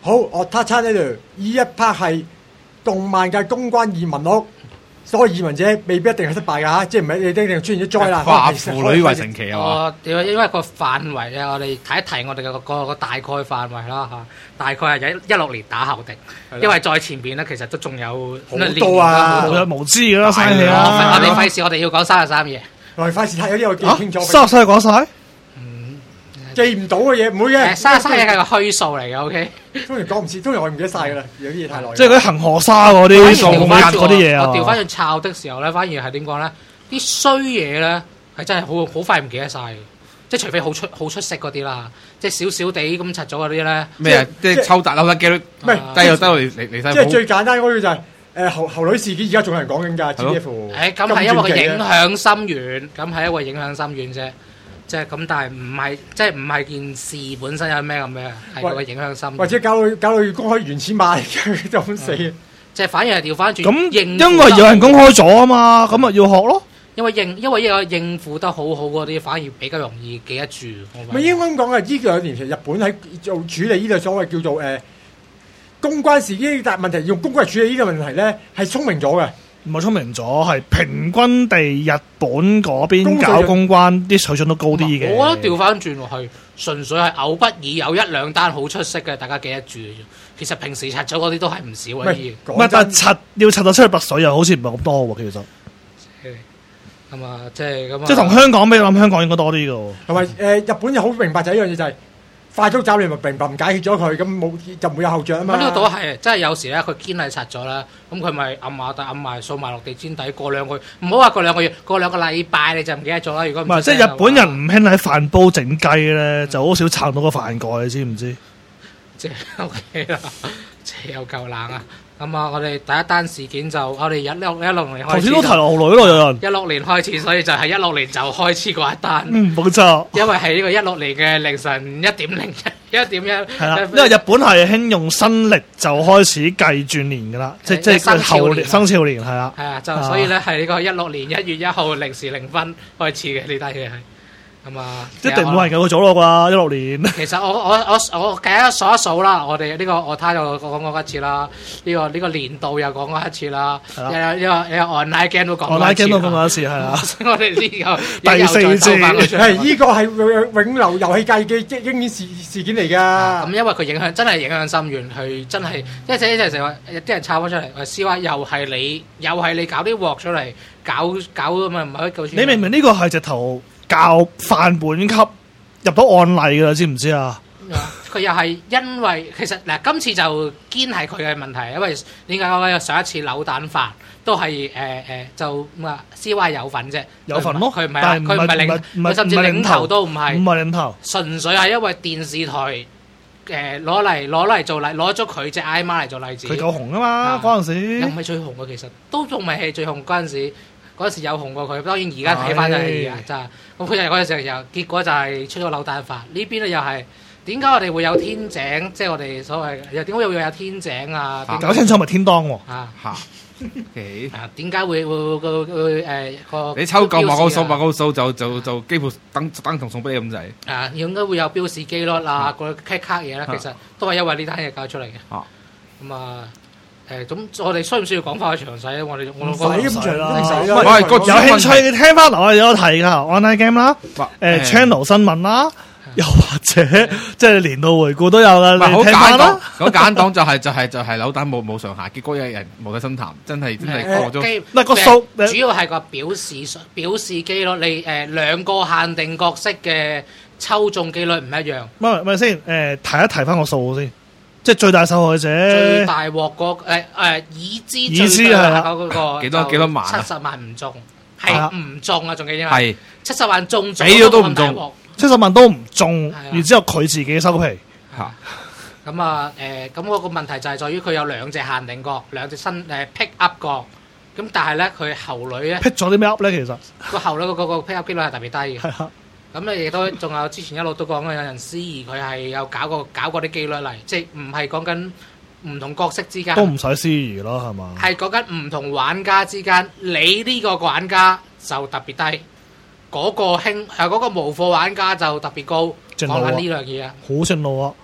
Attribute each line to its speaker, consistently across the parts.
Speaker 1: 好，我他差呢度呢一 part 係動漫嘅公關移民屋。所以移民者未必一定係失敗㗎嚇，即係唔係你一定出現咗災難。
Speaker 2: 化腐女為神奇啊嘛！
Speaker 3: 因為個範圍咧，我哋睇一睇我哋嘅個大概範圍啦嚇，大概係16年打後的，因為再前邊咧其實都仲有
Speaker 1: 好多啊，
Speaker 4: 無有無知㗎啦，嘥氣
Speaker 3: 啦！我哋費事，我哋要講33嘢。
Speaker 1: 我哋費事睇嗰啲我記唔清楚。
Speaker 4: 33講晒？
Speaker 1: 記唔到嘅嘢唔會嘅。
Speaker 3: 33嘢係個虛數嚟嘅 ，OK。
Speaker 1: 通常講唔切，通常我唔記得晒㗎啦，有啲嘢太耐。
Speaker 4: 即係嗰啲恒河沙嗰啲數目嗰啲嘢啊！
Speaker 3: 我調翻轉抄的時候咧，反而係點講咧？啲衰嘢咧係真係好快唔記得晒嘅，即係除非好出色嗰啲啦，即係少少地咁拆咗嗰啲咧。
Speaker 2: 咩啊？即係抽達扭得機率，唔係低又低嚟
Speaker 1: 即係最簡單嗰個就係侯女事件，而家仲有人講緊㗎。GF
Speaker 3: 咁係因為個影響深遠，咁係因為影響深遠啫。即係咁，但係唔係，即係唔係件事本身有咩咁嘅，係個影響深遠。
Speaker 1: 或者搞到公開原始碼就咁死。
Speaker 3: 即係反而係調翻轉。
Speaker 4: 咁因為有人公開咗啊嘛，咁咪要學咯。
Speaker 3: 因為應付得好好嗰啲，反而比較容易記得住。
Speaker 1: 咪應該咁講嘅，呢兩年其實日本喺做處理呢個所謂叫做公關事件，但係問題用公關嚟處理呢個問題咧，係聰明咗嘅。
Speaker 4: 唔係聰明咗，係平均地日本嗰邊搞公關啲水準都高啲嘅。
Speaker 3: 我覺得調翻轉落去，純粹係偶不爾有一兩單好出色嘅，大家記得住嘅啫。其實平時拆咗嗰啲都係唔少嘅嘢。
Speaker 4: 唔係，但係要拆到出去拔水又好似唔係咁多喎，其實。
Speaker 3: 咁啊，即係咁。
Speaker 4: 即係同香港比，我諗香港應該多啲嘅喎。
Speaker 1: 同埋日本又好明白就係一樣嘢就係。快速斬你咪明白唔解決咗佢，咁冇就唔會有後著啊嘛。
Speaker 3: 呢個都係，即係有時咧，佢堅係拆咗啦，咁佢咪暗埋掃埋落地氈底，過2個月，唔好話過2個月，過2個禮拜你就唔記得咗啦。如果唔係，
Speaker 4: 即係日本人唔興喺飯煲整雞咧，就好少撐到個飯蓋，你知唔知？
Speaker 3: 即係 OK 啦，即係有夠冷啊！咁啊，我哋第一單事件就我哋16年開始。頭
Speaker 4: 先都提落女咯，有人。
Speaker 3: 16年開始，所以就係16年就開始嗰一單。
Speaker 4: 冇錯。因
Speaker 3: 為係呢個16年嘅凌晨1.01。
Speaker 4: 係啦，因為日本係興用新歷就開始計轉年㗎啦，即係後年生肖年係啦。
Speaker 3: 係啊，就所以咧係呢個16年1月1號0時0分開始嘅呢單嘢係。咁啊，
Speaker 4: 一定冇人夠佢早咯啩，16年。
Speaker 3: 其實我計一數啦，我哋呢個我睇又講過一次啦，呢個年度又講過一次啦，有 online game 都講過一次。online game
Speaker 4: 都講過一次係啦。
Speaker 3: 我哋呢個
Speaker 4: 第4次
Speaker 1: 係呢個係永留遊戲界嘅經典事件嚟㗎。
Speaker 3: 咁因為佢真係影響深遠，佢真係即係成日話有啲人抄翻出嚟，話 CY 又係你搞啲鑊出嚟搞咁啊，唔係夠錢。
Speaker 4: 你明唔明呢個係直頭？教範本級入到案例㗎啦，知唔知啊？
Speaker 3: 佢又係因為其實嗱，今次就堅係佢嘅問題，因為點解我上一次扭蛋法都係就CY 有份啫，
Speaker 4: 有份咯，
Speaker 3: 佢唔係佢甚至領頭都唔係，
Speaker 4: 唔係領頭，
Speaker 3: 純粹係因為電視台攞嚟做例，攞咗佢隻 I 媽嚟做例子。
Speaker 4: 佢夠紅啊嘛，嗰陣時
Speaker 3: 又唔係最紅嘅，其實都仲未係最紅嗰陣時。嗰陣時有紅過佢，當然而家睇翻就係真係。咁佢就嗰陣時又結果就係出咗扭蛋法。呢邊咧又係點解我哋會有天井？即係我哋所謂又點解會有天井啊？
Speaker 4: 搞清楚咪天當喎
Speaker 3: 嚇點解會個
Speaker 2: 你抽夠某個數就幾乎等同送俾你咁滯。
Speaker 3: 啊，應該會有標示機率啊，個 cut 卡嘢啦，其實都係因為呢單嘢搞出嚟嘅。咁啊。咁我哋需唔需要講翻去詳細咧？我唔
Speaker 1: 使咁長啦，
Speaker 4: 有興趣聽翻我哋有提㗎 online game 啦，channel 新聞啦，又或者即係年度回顧都有㗎。你聽翻啦。
Speaker 2: 好簡單就係扭蛋冇上下，結果有人無底深潭，真係過咗。
Speaker 4: 嗱個數
Speaker 3: 主要係個表示機率，你2個限定角色嘅抽中機率唔一樣。
Speaker 4: 咪先提一提翻個數先。即係最大受害者，
Speaker 3: 最大鑊個已知最大嗰個
Speaker 2: 幾多萬
Speaker 3: ？70萬唔中，係唔中啊！仲記唔記得？
Speaker 2: 係
Speaker 3: 70萬中咗，
Speaker 2: 俾咗都唔中
Speaker 4: ，70萬都唔中，然之後佢自己收皮。
Speaker 3: 咁啊咁嗰個問題就係在於佢有2隻限定角，2隻新pick up 角。咁但係咧，佢後女咧
Speaker 4: pick 咗啲咩 up 咧？其實
Speaker 3: 個後女個 pick up 機率係特別低嘅。咁你亦都仲有之前一路都講嘅，有人思疑佢係有搞過啲機率嚟，即係唔係講緊唔同角色之間，
Speaker 4: 都唔使思疑咯，係嘛？
Speaker 3: 係講緊唔同玩家之間，你呢個玩家就特別低，嗰個無貨玩家就特別高。講緊呢樣嘢啊，
Speaker 4: 好正路啊！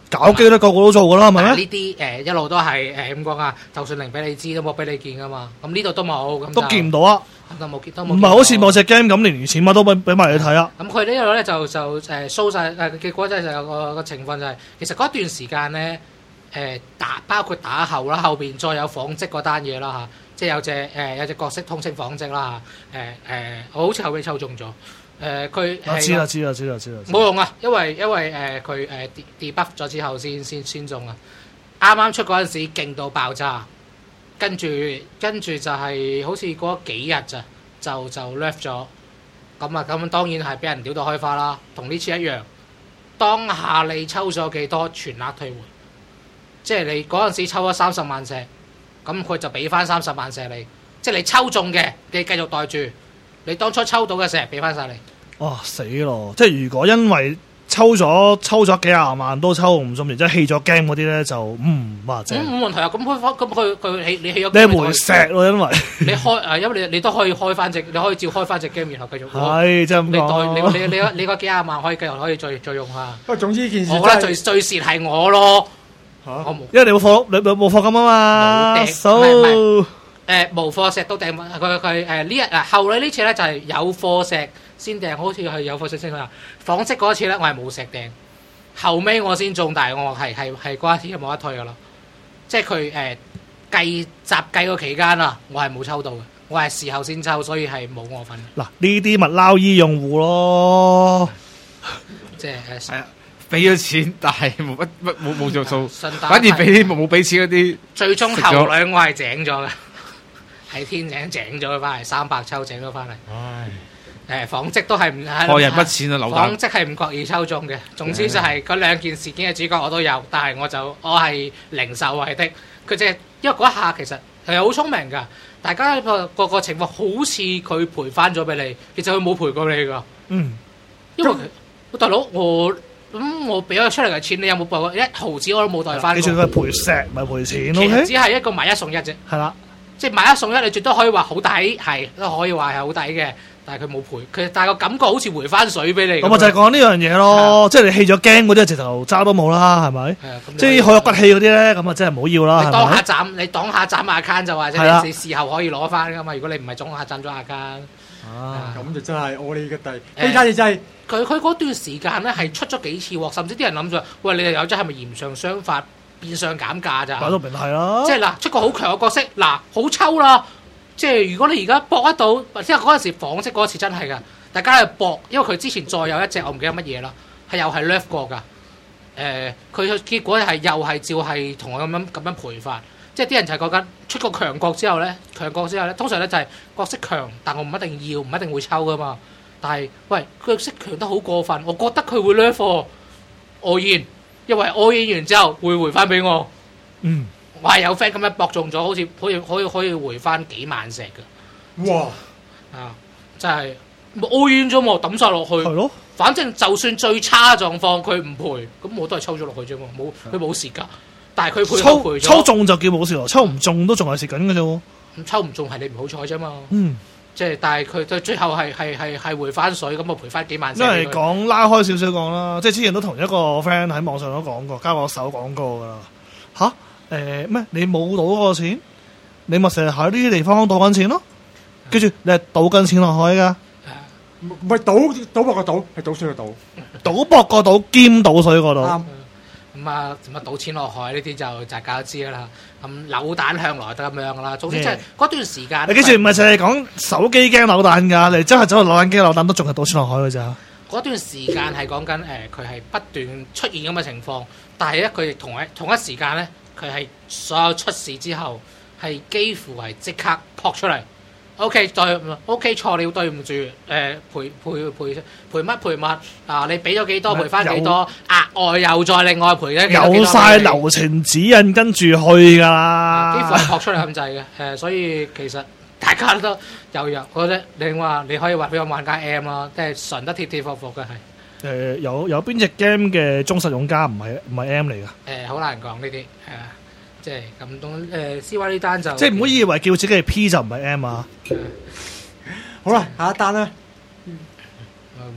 Speaker 4: 搞機都個個都做噶啦，係咪
Speaker 3: 呢啲一路都係點講啊？就算零俾你知，都冇俾你見噶嘛。咁呢度都冇，咁
Speaker 4: 都見唔到啊！
Speaker 3: 都冇，
Speaker 4: 唔係好似某隻 game 咁，連錢碼都俾埋你睇啊！
Speaker 3: 咁佢呢度咧就show 晒結果，真係有個情況就係，其實嗰段時間咧包括打後啦，後邊再有紡織嗰單嘢啦嚇，即係有隻角色通稱紡織啦嚇，我好似後尾抽中咗。佢
Speaker 4: 知啦，
Speaker 3: 冇用啊，因為佢debuff 咗之後先中啊！啱啱出嗰陣時勁到爆炸，跟住就係好似嗰幾日咋就 left 咗，咁當然係俾人屌到開花啦，同呢次一樣。當下你抽咗幾多全額退回，即係你嗰陣時抽咗30萬石，咁佢就俾翻30萬石你，即係你抽中嘅你繼續袋住。你當初抽到嘅石俾翻晒你。哇！
Speaker 4: 死咯！即係如果因為抽咗幾廿萬都抽唔中，然之後棄咗 game 嗰啲咧就或者
Speaker 3: 冇問題啊！咁佢你棄咗，
Speaker 4: 你係回石咯，因為
Speaker 3: 你開因為你都可以開翻隻，你可以照開翻隻 game，然後繼續
Speaker 4: 係即係咁講。
Speaker 3: 你嗰幾廿萬可以繼續可以再用下。
Speaker 1: 不過總之件事，
Speaker 3: 我覺得最蝕係我咯。
Speaker 1: 我
Speaker 3: 冇，
Speaker 4: 因為你冇課金啊嘛。
Speaker 3: 冇貨石都訂，佢呢日後來呢次咧就係有貨石先訂，好似係有貨石先啦。紡織嗰次咧我係冇石訂，後尾我先中，但係我係嗰一次冇得退噶啦。即係佢集計個期間啊，我係冇抽到嘅，我係事後先抽，所以係冇我份。
Speaker 4: 嗱呢啲咪撈醫用戶咯，
Speaker 3: 即係
Speaker 2: 係啊。俾咗錢，但係冇做數，反而俾啲冇俾錢嗰啲。
Speaker 3: 最終後兩我係整咗嘅。喺天井整咗佢翻嚟，300抽整咗翻嚟。紡織都係唔害
Speaker 2: 人不淺啊！
Speaker 3: 紡織係唔覺意抽中嘅。總之就係嗰兩件事件嘅主角我都有，但係我係零受惠的。佢即係因為嗰一下其實係好聰明㗎，大家個情況好似佢賠翻咗俾你，其實佢冇賠過你㗎。因為大佬我俾咗出嚟嘅錢，你有冇賠1毫子我都冇袋翻。
Speaker 4: 你仲係賠石咪賠錢？
Speaker 3: 其實只係一個買一送一啫。
Speaker 4: 係啦。即
Speaker 3: 係買一送一，你絕對可以話好抵，係都可以話係好抵嘅。但係佢冇賠，但係個感覺好似回翻水俾你。
Speaker 4: 咁咪就係講呢樣嘢咯，即係你棄咗驚嗰啲，直頭渣都冇啦，係咪？即係好有骨氣嗰啲咧，咁啊真係唔好要啦。
Speaker 3: 你當下斬 account 就話啫，你事後可以攞翻噶嘛。如果你唔係當下斬咗 account，
Speaker 1: 咁就真係我哋嘅第呢單嘢真係
Speaker 3: 佢嗰段時間咧係出咗幾次喎，甚至啲人諗住喂，你哋有咗係咪嫌上雙發？變相減價咋？
Speaker 4: 擺到明係啦。
Speaker 3: 即係嗱，出個好強嘅角色，嗱好抽啦。即係如果你而家搏得到，即係嗰陣時紡織嗰次真係㗎，大家去搏，因為佢之前再有一隻我唔記得乜嘢啦，係又係 left 過㗎。佢結果係又係照係同我咁樣賠法。即係啲人就係講緊出個強國之後咧，通常咧就係角色強，但我唔一定要，唔一定會抽㗎嘛。但係喂，佢角色強得好過分，我覺得佢會 left 貨，我現。因為我演完之後會回翻俾我，我係有 friend 咁樣博中咗，好似可以回翻幾萬石嘅。
Speaker 1: 哇！
Speaker 3: 真係我演咗我抌晒落去，係咯。反正就算最差狀況佢唔賠，咁我都係抽咗落去啫嘛，佢冇蝕㗎。但係佢賠咗，
Speaker 4: 抽中就叫冇蝕咯，抽唔中都仲係蝕緊嘅啫喎。
Speaker 3: 咁抽唔中係你唔好彩啫嘛。即係，但係佢到最後係回翻水，咁我賠翻幾萬。
Speaker 4: 因為講拉開少少講啦，即係之前都同一個 friend 喺網上都講過，交我手講過噶啦。吓？咩？你冇賭嗰個錢，你咪成日喺呢啲地方賭緊錢咯。跟住你係賭緊錢落去噶，
Speaker 1: 唔係賭博個賭，係賭水個賭，
Speaker 4: 賭博個賭兼賭水個賭。
Speaker 3: 咁啊，賭錢落海呢啲就大家都知噶啦。咁扭蛋向來都咁樣噶啦。總之即係嗰段時間，
Speaker 4: 你記住唔係淨係講手機驚扭蛋㗎，你真係走去扭蛋機扭蛋都仲係賭錢落海㗎咋。
Speaker 3: 嗰段時間係講緊佢係不斷出現咁嘅情況，但係咧佢亦同一時間咧，佢係所有出事之後係幾乎係即刻撲出嚟。O.K. 錯了，對唔住，賠乜賠物啊！你俾咗幾多賠翻幾多，額外又再另外賠嘅，
Speaker 4: 有晒流程指引跟住去㗎啦，
Speaker 3: 幾乎係撲出嚟咁滯嘅。所以其實大家都有我覺得你可以話俾我玩家 M 啦，即係純得貼貼服服嘅係。
Speaker 4: 有邊隻 game 嘅忠實用家唔係 M 嚟㗎？
Speaker 3: 好難講呢啲係啊。即係咁東CY 呢單就
Speaker 4: 即係唔好以為叫自己係 P 就唔係 M 啊！
Speaker 1: 好啦，下一單啦。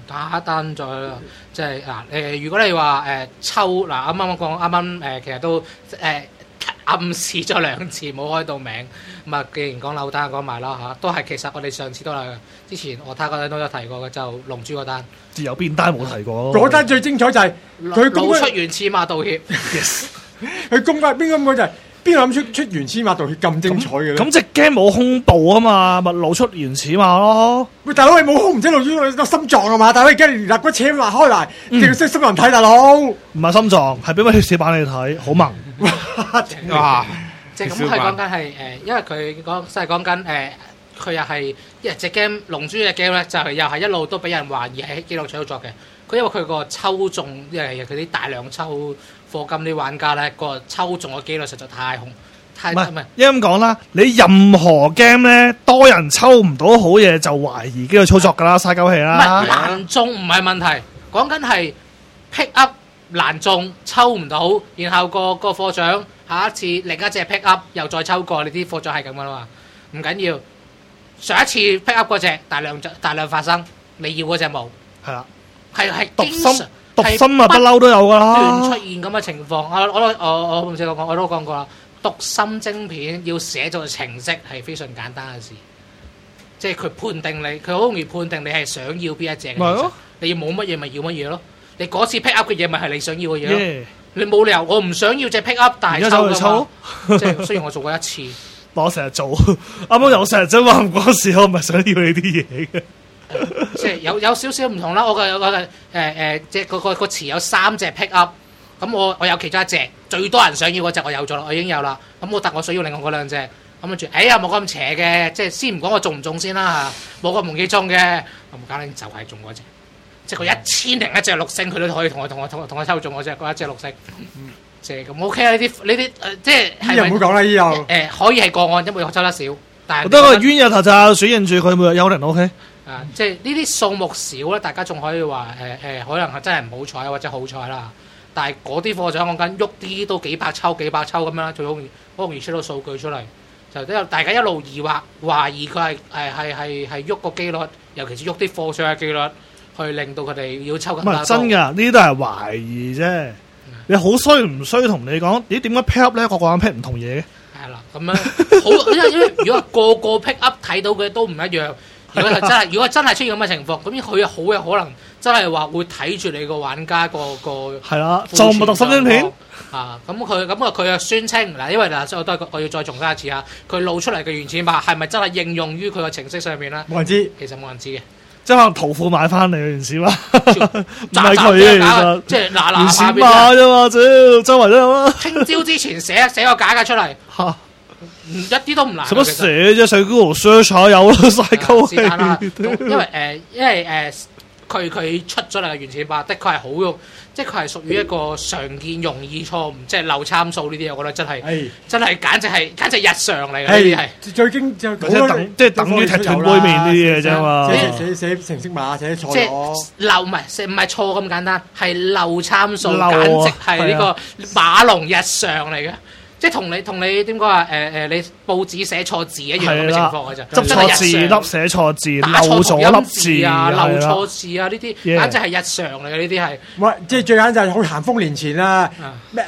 Speaker 3: 下一單再即係如果你話抽啱啱講其實都暗示咗兩次冇開到名，咁啊既然講扭單講埋啦嚇，都係其實我哋上次都係之前我睇嗰單都有提過嘅，就龍珠嗰單。
Speaker 4: 有邊單冇提過？
Speaker 1: 嗰單最精彩就係佢
Speaker 3: 露出原始碼道歉。
Speaker 1: yes， 佢公開邊個就係邊個諗出原始碼道歉咁精彩嘅咧？
Speaker 4: 咁隻 game 冇胸部啊嘛，咪露出原始碼咯。
Speaker 1: 喂，大佬你冇胸唔使露出個心臟啊嘛？大佬而家連肋骨扯埋開嚟，淨係識心人睇大佬。
Speaker 4: 唔係心臟，係俾乜血小板你睇，好萌。
Speaker 2: 哇！
Speaker 3: 即係咁，佢講緊係因為佢講緊佢又係因為隻 game 龍珠嘅 game 咧，就係又係一路都俾人懷疑係紀錄操作嘅。佢因為佢個抽中，因為佢啲大量抽課金啲玩家咧，個抽中嘅機率實在太唔
Speaker 4: 係，因為咁講啦，你任何 game 咧多人抽唔到好嘢就懷疑機器操作㗎啦，嘥鳩氣啦。
Speaker 3: 唔係難中唔係問題，講緊係 pick up 難中抽唔到，然後個課長下一次另一隻 pick up 又再抽過，你啲課長係咁㗎啦嘛，唔緊要。上一次 pick up 嗰隻大量發生，你要嗰隻冇，
Speaker 4: 係啦，
Speaker 3: 係
Speaker 4: 讀
Speaker 3: 經
Speaker 4: 心啊不嬲都有㗎啦，
Speaker 3: 斷出現咁嘅情況。我唔知我都講過啦。讀心晶片要寫做程式係非常簡單嘅事，即係佢判定你，佢好容易判定你係想要邊一隻嘅。你要冇乜嘢咪要乜嘢咯。你嗰次 pick up 嘅嘢咪係你想要嘅嘢咯。你冇理由我唔想要隻 pick up，但係抽㗎嘛。即係雖然我做過一次，
Speaker 4: 我成日做，啱啱有成日啫嘛。嗰時我唔係想要你啲嘢嘅。
Speaker 3: 即係有少少唔同啦。我嘅即係個詞有3隻 pick up。咁我有其中一隻最多人想要嗰隻我有咗啦，我已經有啦。咁我想要另外嗰2隻，咁跟住冇咁邪嘅，即係先唔講我中唔中先啦嚇，冇咁容易中嘅。咁簡單就係中嗰隻，即係佢1001隻6星，佢都可以同我抽中嗰隻嗰一隻6星。即係咁 OK 啦，呢啲即係係咪？
Speaker 1: 唔好講啦，呢又
Speaker 3: 可以係個案，因為我抽得少。但係
Speaker 4: 我覺得個冤有頭就選認住佢每日幽靈 OK。
Speaker 3: 即係呢啲數目少咧，大家仲可以話可能係真係唔好彩或者好彩啦。但係嗰啲課長講緊喐啲都幾百抽咁樣啦，最好容易出到數據出嚟，就都有大家一路懷疑佢係喐個機率，尤其是喐啲課長嘅機率，去令到佢哋要抽更加多。唔係真㗎，呢啲都係懷疑啫。你好衰唔衰同你講？咦點解 pick up 咧個人 pick 唔同嘢嘅？係啦，咁樣好，因為如果個個 pick up 睇到嘅都唔一樣。如果真係出現咁嘅情況，咁佢好有可能真係話會睇住你個玩家個係啦，做唔讀心晶片啊！咁佢又宣稱嗱，因為嗱，我要再重申一次嚇，佢露出嚟嘅原始碼係咪真係應用於佢個程式上面咧？冇人知，其實冇人知嘅，即係可能淘庫買翻嚟嘅原始碼，唔係佢嘅其實，即係嗱原始碼啫嘛，周圍都有啦。聽朝之前寫個假嘅出嚟嚇。一啲都唔難。使乜寫啫？上 Google search 下有啦，晒鳩氣。因為佢出咗嚟嘅原始碼，的確係好用，即係佢係屬於一個常見容易錯誤，即係漏參數呢啲，我覺得真係簡直日常嚟嘅呢啲係。最經就即係等於踢斷杯麵呢啲嘢啫嘛。寫程式碼寫錯咗。即係漏唔係錯咁簡單，係漏參數，簡直係呢個馬龍日常嚟嘅。即係同你點講啊？你報紙寫錯字一樣咁嘅情況嘅啫，執錯字粒寫錯字，漏咗粒字啊，漏錯字啊，呢啲簡直係日常嚟嘅，呢啲係。喂，即係最簡單就係好咸豐年前啦，咩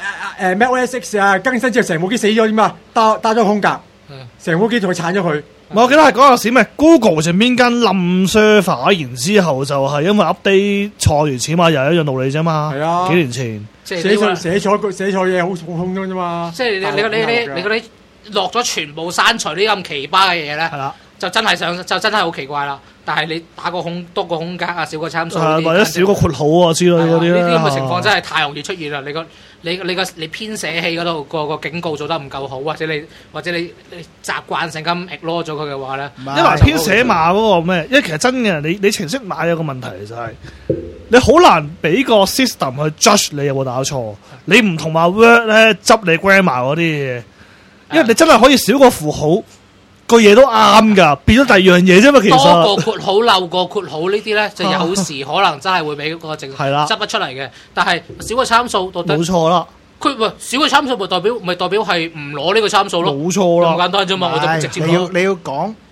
Speaker 3: OS X 啊更新之後成部機死咗點啊？打咗空格，成部機同佢鏟咗佢。我記得係嗰陣時咩 Google 上邊間冧 server，然之後就係因為 update 錯原始碼又係一樣道理啫嘛。係啊，幾年前。寫錯嘢好空啫嘛！即係你嗰啲落咗全部刪除呢咁奇葩嘅嘢咧，就真係好奇怪啦！但係你打個多個空格啊，少個參數，或者少個括號啊之類嗰啲呢啲咁嘅情況真係太容易出現啦！你編寫器嗰度個警告做得唔夠好，或者你習慣性咁 ignore 咗佢嘅話咧，因為編寫碼嗰個咩？因為其實真嘅，你程式碼有個問題就係。你好難俾個 system 去 judge 你有冇打錯，你唔同話 Word 咧執你 grammar 嗰啲嘢，因為你真係可以少個符號，個嘢都啱㗎，變咗第二樣嘢啫嘛。其實多個括號漏個括號呢啲咧，就有時可能真係會俾個正執得出嚟嘅。但係少個參數，冇錯啦。佢少個參數咪代表係唔攞呢個參數咯？冇錯啦，咁簡單啫嘛。我就直接你要講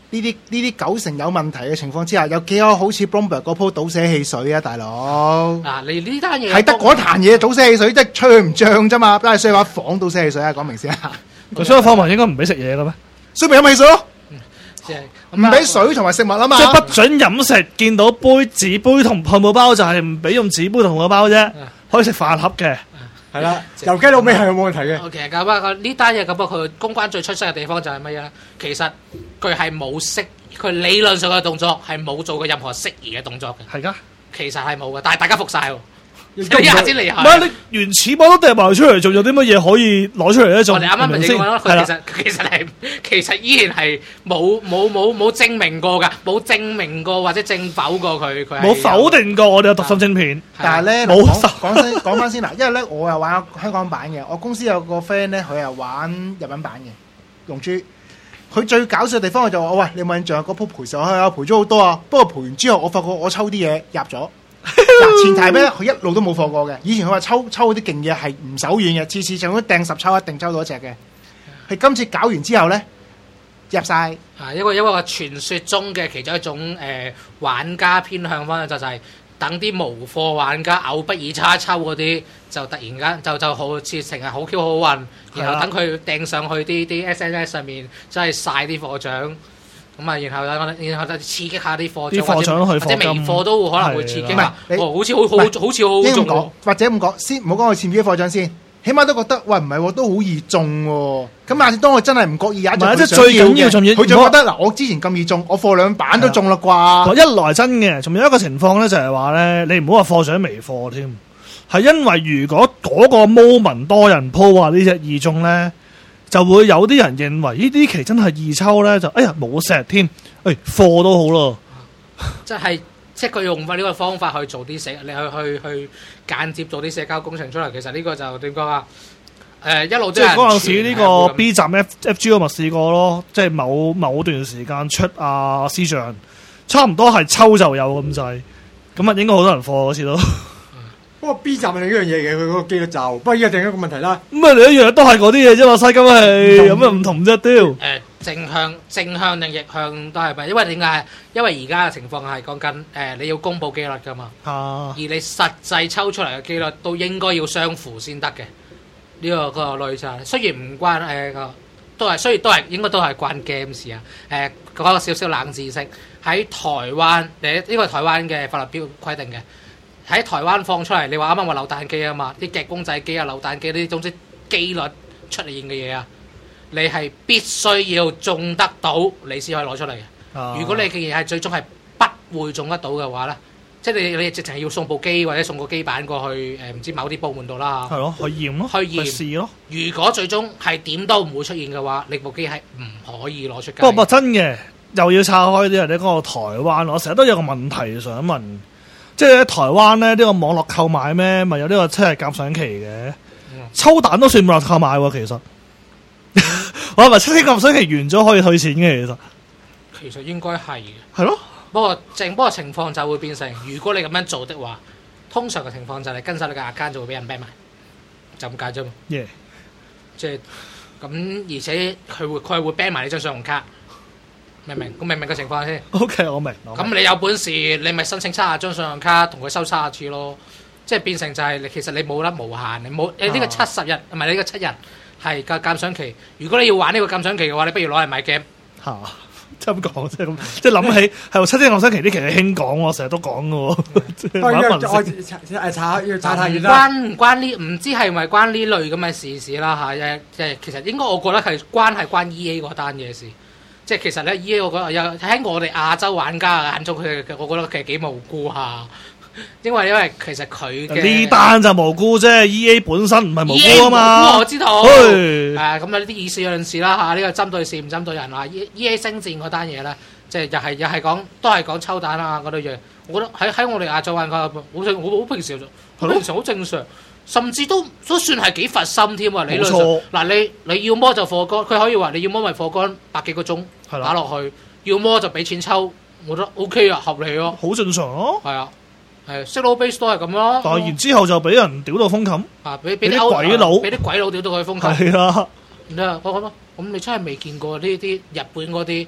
Speaker 5: 呢啲90%有問題嘅情況之下，有幾可好似 Bloomberg 嗰鋪倒瀉汽水啊，大佬！
Speaker 3: 嗱，你呢單嘢
Speaker 5: 係得嗰壇嘢倒瀉汽水，即係吹佢唔漲啫嘛，都係衰話房倒瀉汽水啊，講明先啊！
Speaker 4: 佢所以課文應該唔俾食嘢嘅咩？
Speaker 5: 所以咪飲汽水咯，
Speaker 3: 即係
Speaker 5: 唔俾水同埋食物啊嘛。
Speaker 4: 即係不准飲食，見到紙杯同漢堡包就係唔俾用紙杯同漢堡包啫，可以食飯盒嘅。
Speaker 1: 係啦，油雞佬味係冇問題嘅。
Speaker 3: OK，咁啊，呢單嘢咁啊，佢公關最出色嘅地方就係乜嘢咧？其實佢係冇佢理論上嘅動作係冇做過任何適宜嘅動作嘅。
Speaker 4: 係㗎，
Speaker 3: 其實係冇嘅，但係大家服晒喎，一下先厲害。
Speaker 4: 唔係你原始波都掟埋出嚟，仲有啲乜嘢可以攞出嚟咧？
Speaker 3: 我哋啱啱咪認為咯，佢其實依然係冇證明過㗎，冇證明過或者證否過佢
Speaker 4: 冇否定過我哋有獨心晶片。
Speaker 5: 但係咧，
Speaker 4: 冇
Speaker 5: 講翻先嗱，因為咧我又玩香港版嘅，我公司有個 friend 咧，佢又玩日文版嘅龍珠。佢最搞笑嘅地方就話：喂，你有冇印象嗰鋪賠上去啊？賠咗好多啊！不過賠完之後，我發覺我抽啲嘢入咗。嗱，前提係咩？佢一路都冇貨過嘅。以前佢話抽嗰啲勁嘢係唔手軟嘅，次次就咁掟10抽一定抽到一隻嘅。佢今次搞完之後咧，入晒。
Speaker 3: 因為個傳說中嘅其中一種玩家偏向方向就係等啲無貨玩家偶不爾差抽嗰啲，就突然間就好似成日好 Q 好運，然後等佢掟上去啲 SNS 上面，真係晒啲貨獎。咁啊，然後就刺激下啲貨獎，或者微貨都可能會刺激下。好似好中喎。
Speaker 5: 或者咁講，先唔好講佢前邊啲貨獎先，起碼都覺得喂唔係喎，都好易中喎。咁但係當佢真係唔覺意有一隻佢想要嘅，佢就覺得嗱，我之前咁易中，我貨兩版都中啦啩。
Speaker 4: 一來真嘅，仲有一個情況咧，就係話咧，你唔好話貨獎微貨添，係因為如果嗰個 moment 多人鋪話呢隻易中咧。就會有啲人認為呢啲期真係易抽咧，就哎呀冇石添，貨都好咯。
Speaker 3: 即係佢用翻呢個方法去做啲你去間接做啲社交工程出嚟，其實呢個就點講啊？一路即係
Speaker 4: 嗰陣時呢個 B 站 FG 我咪試過咯，即係某段時間出思像，差唔多係抽就有咁滯，咁啊應該好多人貨嗰次咯。
Speaker 1: 不過 B 站係另一樣嘢嘅，佢嗰個機率就，不過依家另一個問題啦。
Speaker 4: 咁啊，你一樣都係嗰啲嘢啫嘛，西金係有咩唔同啫？屌！
Speaker 3: 正向定逆向都係咪？因為點解？因為而家嘅情況係講緊你要公佈機率㗎嘛。而你實際抽出嚟嘅機率都應該要相符先得嘅。呢個類就係雖然唔關雖然都係應該都係關 game 事啊。講個少少冷知識，喺台灣呢個係台灣嘅法律規定嘅。喺台灣放出嚟，你話啱啱話扭蛋機啊嘛，啲夾公仔機啊、扭蛋機呢啲總之機率出嚟現嘅嘢啊，你係必須要中得到，你先可以攞出嚟嘅。如果你嘅嘢係最終係不會中得到嘅話咧，即係你直情係要送部機或者送個機板過去唔知某啲部門度啦。
Speaker 4: 係咯，去驗咯，去試咯。
Speaker 3: 如果最終係點都唔會出現嘅話，你部機係唔可以攞出街。
Speaker 4: 不過真嘅，又要岔開啲人。你講個台灣，我成日都有個問題想問。即係喺台灣咧，呢個網絡購買咩，咪有呢個7日鑑賞期嘅，抽蛋都算網絡購買喎。其實我係咪7日鑑賞期完咗可以退錢嘅？
Speaker 3: 其實應該係嘅。
Speaker 4: 係咯。不過
Speaker 3: 情況就會變成，如果你咁樣做的話，通常嘅情況就係跟晒你嘅account就會俾人 ban 埋，就咁解啫嘛。即係咁，而且佢係會 ban 埋你張信用卡。明唔明個情況先
Speaker 4: ？OK， 我明。
Speaker 3: 咁你有本事，你咪申請30張信用卡，同佢收30次咯。即係變成就係其實你冇得無限，你冇呢個70日，唔係你呢個7日係個鑑賞期。如果你要玩呢個鑑賞期嘅話，你不如攞嚟買 game。
Speaker 4: 即係咁講，即係咁，即係諗起係7日鑑賞期啲，其實興講喎，成日都講嘅喎。
Speaker 1: 要查太遠啦。
Speaker 3: 關呢？唔知係咪關呢類咁嘅事啦嚇？即係其實應該我覺得係關 EA 嗰單嘢事。即係其實咧 EA 我覺得有喺我哋亞洲玩家嘅眼中，我覺得其實幾無辜下，因為其實佢嘅
Speaker 4: 呢單就無辜啫 ，EA 本身唔係無辜啊嘛。
Speaker 3: 我知道。咁啊呢啲以事論事啦嚇，呢個針對事唔針對人啊。EA 星戰嗰單嘢咧，即係又係講都係講抽蛋啊嗰類嘢。我覺得喺我哋亞洲玩家好平時好正常。甚至都算係幾佛心添啊！理論上嗱，你要麼就課金，佢可以話你要麼咪課金100幾個鐘打落去，要麼就俾錢抽，我覺得 OK 啊，合理咯，
Speaker 4: 好正常咯。
Speaker 3: 係啊，係 Solo Base 都係咁咯。
Speaker 4: 但係然之後就俾人屌到風琴
Speaker 3: 啊！俾啲鬼佬，俾啲鬼佬屌到佢風琴。
Speaker 4: 係啊，
Speaker 3: 我覺得咁你真係未見過呢啲日本嗰啲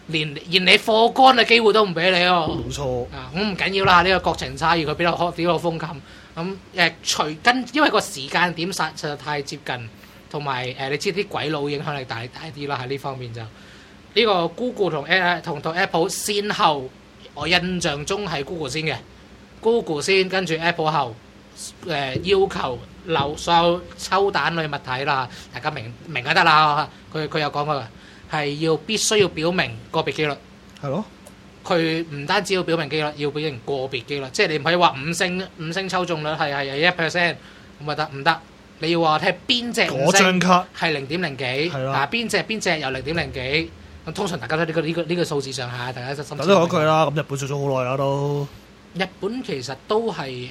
Speaker 3: 連你貨乾嘅機會都唔俾你喎。
Speaker 4: 冇錯。
Speaker 3: 啊，咁唔緊要啦，呢、個國情差異佢比較風琴。咁因為個時間點實在太接近，同埋你知啲鬼佬影響力大啲啦，喺呢方面就呢、個 Google 同 Apple 先後，我印象中係 Google 先嘅，Google 先跟住 Apple 後，要求所有抽蛋類物體啦，大家明就得啦。佢有講過嘅係必須要表明個別機率。
Speaker 4: 係咯。
Speaker 3: 佢唔單止要表明機率，要表明個別機率，即係你唔可以話五星抽中率係1%，咁啊得唔得？你要話睇邊隻五星
Speaker 4: 卡
Speaker 3: 係0.0幾，嗱邊隻有0.0幾，咁通常大家都呢個數字上下，大家都心。
Speaker 4: 都嗰句啦，咁日本做咗好耐啦都。
Speaker 3: 日本其實都係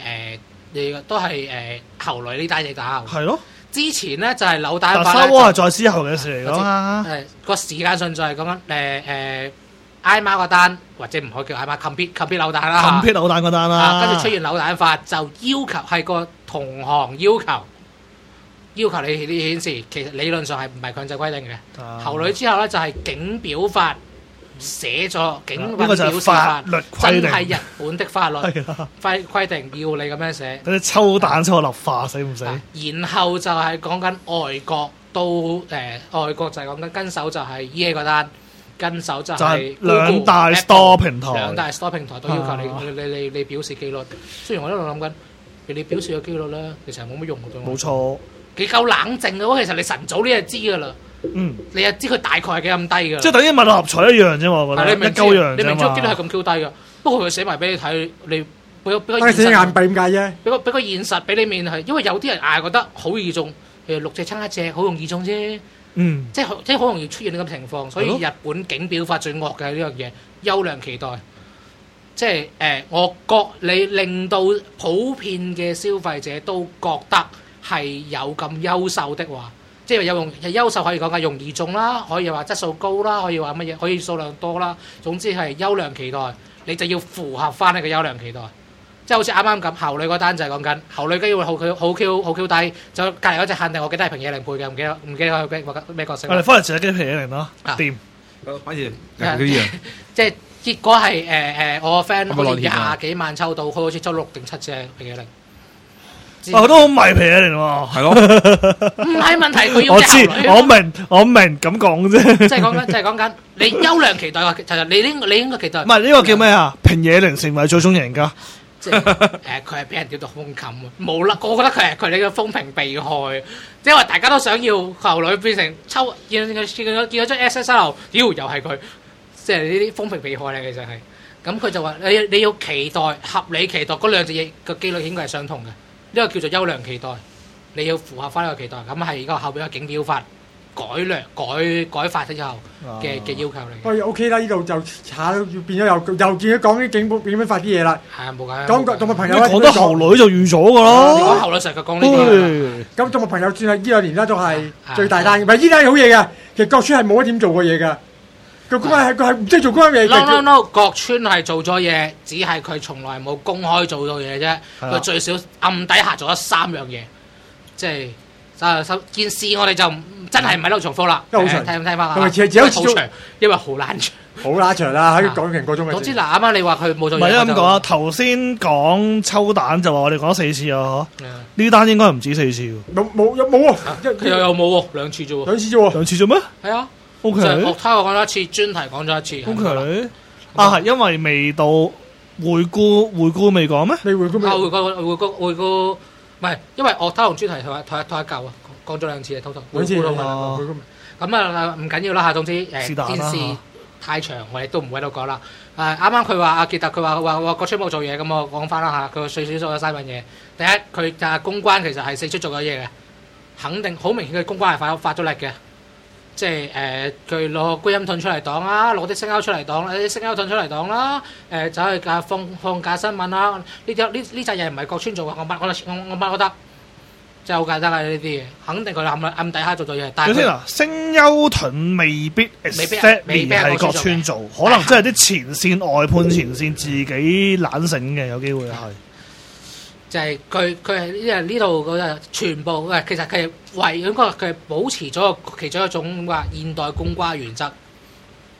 Speaker 3: 後來呢單嘢打。
Speaker 4: 係咯。
Speaker 3: 之前咧就係扭蛋法。
Speaker 4: 沙窩係再之後嘅事嚟㗎嘛。
Speaker 3: 個時間順序係講緊挨貓個單，或者唔可以叫挨貓，compete扭蛋啦。
Speaker 4: compete扭蛋個單啦。
Speaker 3: 跟住出現扭蛋法，就要求係個同行要求你顯示，其實理論上係唔係強制規定嘅。後來之後咧就係警表法寫咗警表示法，真係日本的法律規定要你咁樣寫。
Speaker 4: 嗰啲抽蛋抽立化死唔死？
Speaker 3: 然後就係講緊外國外國就係講緊跟手就係EA個單。跟手就係
Speaker 4: 兩大 store 平台，
Speaker 3: 兩大 store 平台都要求你表示機率。雖然我一路諗緊，你表示個機率咧，其實冇乜用嘅。
Speaker 4: 冇錯，
Speaker 3: 幾夠冷靜嘅喎。其實你晨早你就知㗎啦。你又知佢大概係幾咁低㗎。
Speaker 4: 即係等於問六合彩一樣啫嘛，我覺得一鳩樣啫嘛。
Speaker 3: 你明知個機率係咁 Q 低㗎，不過佢寫埋俾你睇，你俾個
Speaker 1: 現實硬幣點解啫？
Speaker 3: 俾個現實俾你面係，因為有啲人覺得好易中，6隻撐1隻，好容易中啫。即係好容易出現呢咁情況，所以日本警表法最惡嘅係呢樣嘢，優良期待。即係我覺你令到普遍嘅消費者都覺得係有咁優秀的話，即係優秀可以講係容易中啦，可以話質素高啦，可以話乜嘢，可以數量多啦。總之係優良期待，你就要符合翻呢個優良期待。即係好似啱啱咁，猴女嗰單就係講緊猴女機會好 Q 低，就隔離嗰隻限定，我記得係平野零配嘅，唔記得佢咩角色。
Speaker 4: 我哋翻嚟自己平野零咯，掂。
Speaker 2: 反而呢
Speaker 3: 即係結果係我個 friend 好似20幾萬抽到，佢好似抽6定7隻平野零。
Speaker 4: 我都好迷平野零喎。係咯。
Speaker 3: 唔係問題，佢要隻猴女。
Speaker 4: 我明咁講啫。
Speaker 3: 即係講緊你優良期待話，其實你應該期待。
Speaker 4: 唔係呢個叫咩啊？平野零成為最終贏家。
Speaker 3: 即係佢係俾人叫做風琴啊！冇啦，我覺得佢哋嘅風評被害，因為大家都想要後女變成見到張 SSL， 又係佢，即係呢啲風評被害咧，其實係。咁佢就話你要期待合理期待嗰兩隻嘢個機率應該係相同嘅，呢個叫做優良期待，你要符合翻呢個期待，咁係而家後邊嘅警表法改法之後嘅要求嚟。
Speaker 1: 喂 OK 啦，呢度就查到變咗又見咗講啲警表法啲嘢啦。
Speaker 3: 係啊，冇計。
Speaker 1: 講動物朋友
Speaker 4: 講得猴女就預咗㗎啦。
Speaker 3: 講猴女成日講呢啲。
Speaker 1: 咁動物朋友算係呢兩年啦，都係最大單，唔係呢單係好嘢嘅。其實國村係冇乜點做過嘢㗎。佢係唔識做嗰樣嘢。
Speaker 3: No， 國村係做咗嘢，只係佢從來冇公開做到嘢啫。佢最少暗底下做咗3樣嘢，即係。件事我哋就真係唔喺度重複啦，聽翻啊！
Speaker 1: 因為只有好
Speaker 3: 長，因為好懶長，
Speaker 1: 好乸長啦，喺講成個鐘嘅。
Speaker 3: 總之嗱，啱啱你話佢冇做嘢，
Speaker 4: 唔係咁講啊！頭先講抽蛋就話我哋講4次啊，呢單應該唔止4次喎。
Speaker 1: 冇喎，
Speaker 3: 佢又冇喎，2次啫喎。
Speaker 1: 兩次啫咩？
Speaker 3: 係啊
Speaker 4: ，OK。
Speaker 3: 我睇我講咗一次，專題講咗一次。
Speaker 4: OK。係因為未到回顧未講咩？
Speaker 1: 未回顧咩？
Speaker 3: 回顧。唔係，因為樂同專題同一嚿啊，講咗2次啊，兩次咁啊，唔緊要啦嚇。總之件事太長，我哋都唔喺度講啦。啱啱佢話阿傑特，佢話國村冇做嘢，咁我講翻啦嚇。佢最少做咗3樣嘢。第一，佢就係公關，其實係4出做咗嘢嘅，肯定好明顯佢公關係發咗力嘅。即係佢攞觀音盾出嚟擋啦，攞啲聲優出嚟擋啦，啲聲優盾出嚟擋啦，走去放假新聞啦。呢扎嘢唔係國村做嘅，我乜覺得真係好簡單嘅呢啲嘢，肯定佢暗底下做到嘢。但係
Speaker 4: 先嗱，聲優盾未必係國村做，可能真係啲前線外判前線自己懶醒嘅，有機會係。
Speaker 3: 就係佢係呢度嗰全部其實佢係為應該佢係保持咗其中一種話現代公關原則，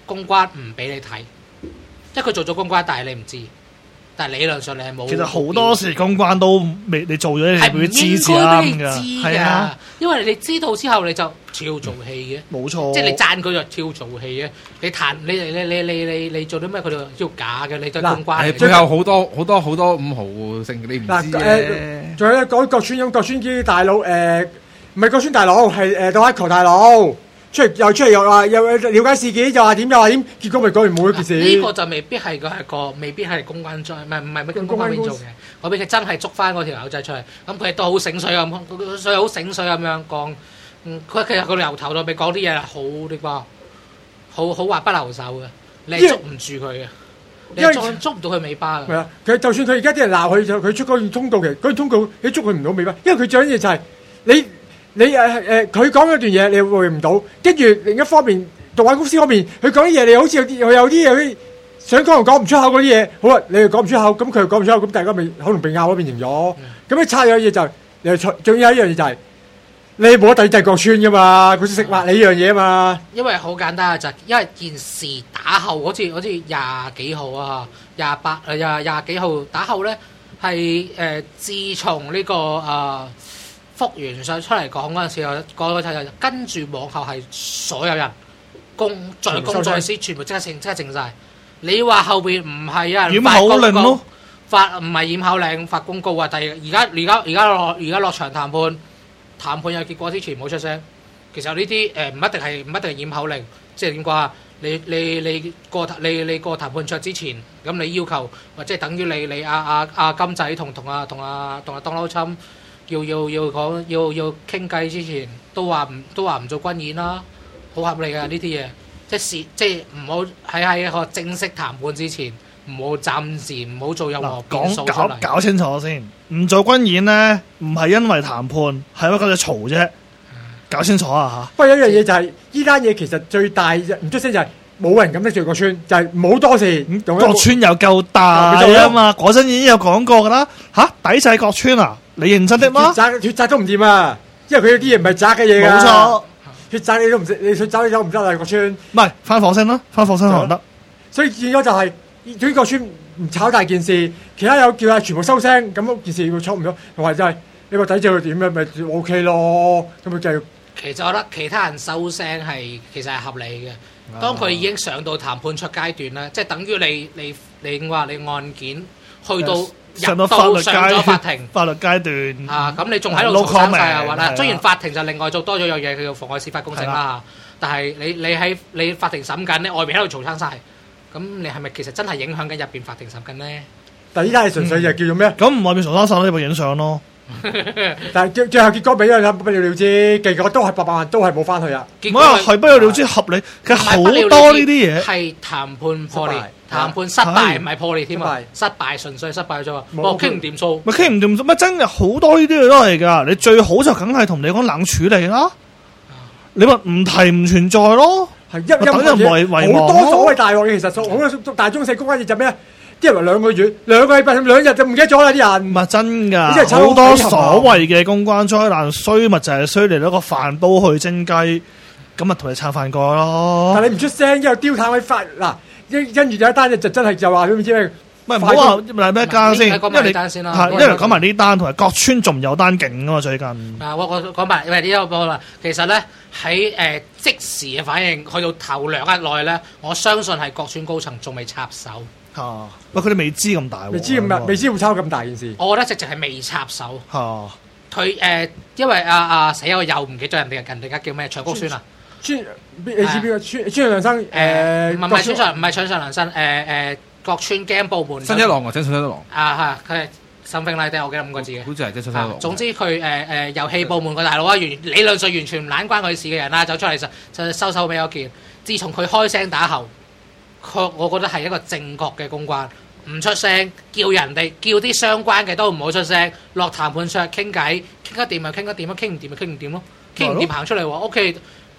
Speaker 3: 公關唔俾你睇，即係佢做咗公關，但係你唔知。但係理論上你係冇。
Speaker 4: 其實好多時公關都未你做咗，你
Speaker 3: 係唔
Speaker 4: 會知
Speaker 3: 應
Speaker 4: 字
Speaker 3: 該俾你
Speaker 4: 啱㗎，
Speaker 3: 知㗎
Speaker 4: 係啊，，
Speaker 3: 因為你知道之後你就跳做戲嘅。
Speaker 4: 冇錯。
Speaker 3: 即係你讚佢就跳做戲嘅，你彈你做啲咩佢哋叫假嘅，你都係公關嚟嘅。
Speaker 2: 係背後好多五毫性你唔知嘅。
Speaker 1: 仲有咧講國村咁，國村啲大佬唔係國村大佬，係杜克球大佬出嚟又話又了解事件，又話點，結果咪講完冇一件事。
Speaker 3: 呢個就未必係未必係公關災，唔係乜公關邊做嘅。我俾佢真係捉翻嗰條友仔出嚟，咁佢亦都好醒水咁，所以好醒水咁樣講。佢其實佢由頭到尾講啲嘢係好啲啩，好話不留手嘅，你係捉唔住佢嘅，你係捉唔到佢尾巴嘅。
Speaker 1: 係啊，佢就算佢而家啲人鬧佢，佢出嗰段通告嘅，嗰段通告你捉佢唔到尾巴，因為佢最緊要就係你佢講嗰段嘢你會唔到，跟住另一方面動畫公司方面佢講啲嘢，你好似有啲想講又講唔出口嗰啲嘢，好啊，你又講唔出口，咁佢又講唔出口，咁大家咪可能被拗咯，變成咗。咁你差咗嘢就係你係仲有一樣嘢就係你冇得抵制國村噶嘛，佢識畫你呢樣嘢啊嘛。
Speaker 3: 因為好簡單就係因為件事打後好似廿幾號啊，廿幾號打後咧係自從呢個福原上出嚟講嗰陣時候，講嗰陣跟住往後係所有人在公在私全部即刻靜晒。你話後邊唔係有人發公告，唔係染口令發公告啊！但係而家落場談判有結果之前冇出聲。其實呢啲唔一定係染口令，即係點講啊？你過談判桌之前，咁你要求或者等於你阿金仔同阿 Donald Trump 要講要傾偈之前，都話唔做軍演啦，好合理嘅呢啲嘢。即係唔好喺一個正式談判之前，唔好暫時唔好做任何變數出嚟。
Speaker 4: 搞清楚先，唔做軍演咧，唔係因為談判，係因為佢哋嘈啫。搞清楚啊嚇！
Speaker 1: 不過有一樣嘢就係呢單嘢其實最大唔出聲就係冇人敢得罪國村，就係冇多事。
Speaker 4: 國村又夠大啊嘛，嗰陣已經有講過㗎啦嚇，抵制國村啊！你認真的嗎？
Speaker 1: 血債都唔掂啊，因為佢有啲嘢唔係債嘅嘢㗎。
Speaker 4: 冇錯。
Speaker 1: 血債你都唔識，你血債你都唔得啊！國村
Speaker 4: 唔係翻火星啦，翻火星可能得。
Speaker 1: 所以變咗就係呢國村唔炒大件事，其他有叫下全部收聲，咁件事會錯唔咗，同埋就係你個抵制佢點樣咪 OK 咯，咁咪繼續。
Speaker 3: 其實我覺得其他人收聲其實係合理嘅。當佢已經上到談判桌階段咧，即係等於你話你案件去到上咗法庭
Speaker 4: 法律階段
Speaker 3: 啊，咁你仲喺度嘈生晒啊！話啦，雖然法庭就另外做多咗樣嘢，叫做妨礙司法公正啦。但係你法庭審緊，你外邊喺度嘈生晒，咁你係咪其實真係影響緊入邊法庭審緊咧？
Speaker 1: 但係依家係純粹就叫做咩？
Speaker 4: 咁唔外邊嘈生晒，你咪影相咯。
Speaker 1: 但係最後結果俾咗不了了之，結果都係800萬，都係冇翻去啊！
Speaker 4: 結果係不了了之合理，其實好多呢啲嘢
Speaker 3: 係談判破裂，談判失敗唔係破裂添啊！失敗純粹失敗咗啊！我傾唔掂數，
Speaker 4: 咪傾唔掂數乜真係好多呢啲嘢都係㗎。你最好就梗係同你講冷處理啦。你話唔提唔存在咯，
Speaker 1: 係
Speaker 4: 等人遺忘
Speaker 1: 好多所謂大鑊嘅，其實好多大中細公關嘢就咩？啲人話2個月、2個禮拜、2日就唔記得咗啦！啲人
Speaker 4: 唔係真㗎，好多所謂嘅公關災難衰咪就係衰嚟攞個飯煲去蒸雞，咁咪同你撐飯蓋咯。
Speaker 1: 但係你唔出聲，因為丟淡喺法嗱，跟住有一單嘢就真係就話唔知咩。
Speaker 4: 唔好話係咩單先，因為你講埋呢單，同埋各村仲有單勁啊嘛最近。
Speaker 3: 我講埋，因為呢個話其實咧喺即時嘅反應，去到頭2日內咧，我相信係各村高層仲未插手。
Speaker 4: 喂，佢哋未知咁大，
Speaker 1: 未知會抄咁大件事。
Speaker 3: 我覺得直情係未插手。
Speaker 4: 佢
Speaker 3: 因為死我又唔記得人哋而家叫咩長谷村啊？
Speaker 1: 你知邊個村良生？
Speaker 3: 唔係村上良生，各村經部門
Speaker 2: 新一郎或者新一郎
Speaker 3: 佢係 something like that，我記得5個字嘅。
Speaker 2: 好似係即係新一郎。總之
Speaker 3: 佢遊戲部門個大佬啊，理論上完全唔撚關佢事嘅人啦，走出嚟就收手尾嗰件。自從佢開聲打後，我覺得係一個正確嘅公關，唔出聲，叫人哋叫啲相關嘅都唔好出聲，落談判桌傾偈，傾得掂咪傾得掂咯，傾唔掂咪傾唔掂咯，傾唔掂行出嚟喎。OK，